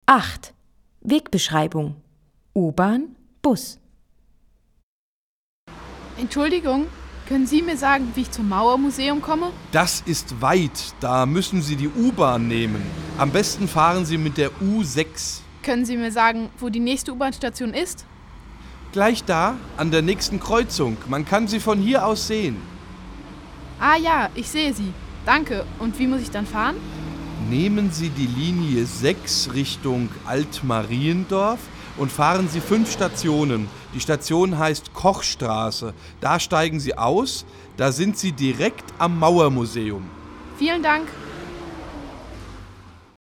8. Wegbeschreibung. U-Bahn, Bus. Entschuldigung, können Sie mir sagen, wie ich zum Mauermuseum komme? Das ist weit, da müssen Sie die U-Bahn nehmen. Am besten fahren Sie mit der U6. Können Sie mir sagen, wo die nächste U-Bahn-Station ist? Gleich da, an der nächsten Kreuzung. Man kann sie von hier aus sehen. Ah ja, ich sehe sie. Danke. Und wie muss ich dann fahren? Nehmen Sie die Linie 6 Richtung Altmariendorf und fahren Sie 5 Stationen. Die Station heißt Kochstraße. Da steigen Sie aus, da sind Sie direkt am Mauermuseum. Vielen Dank.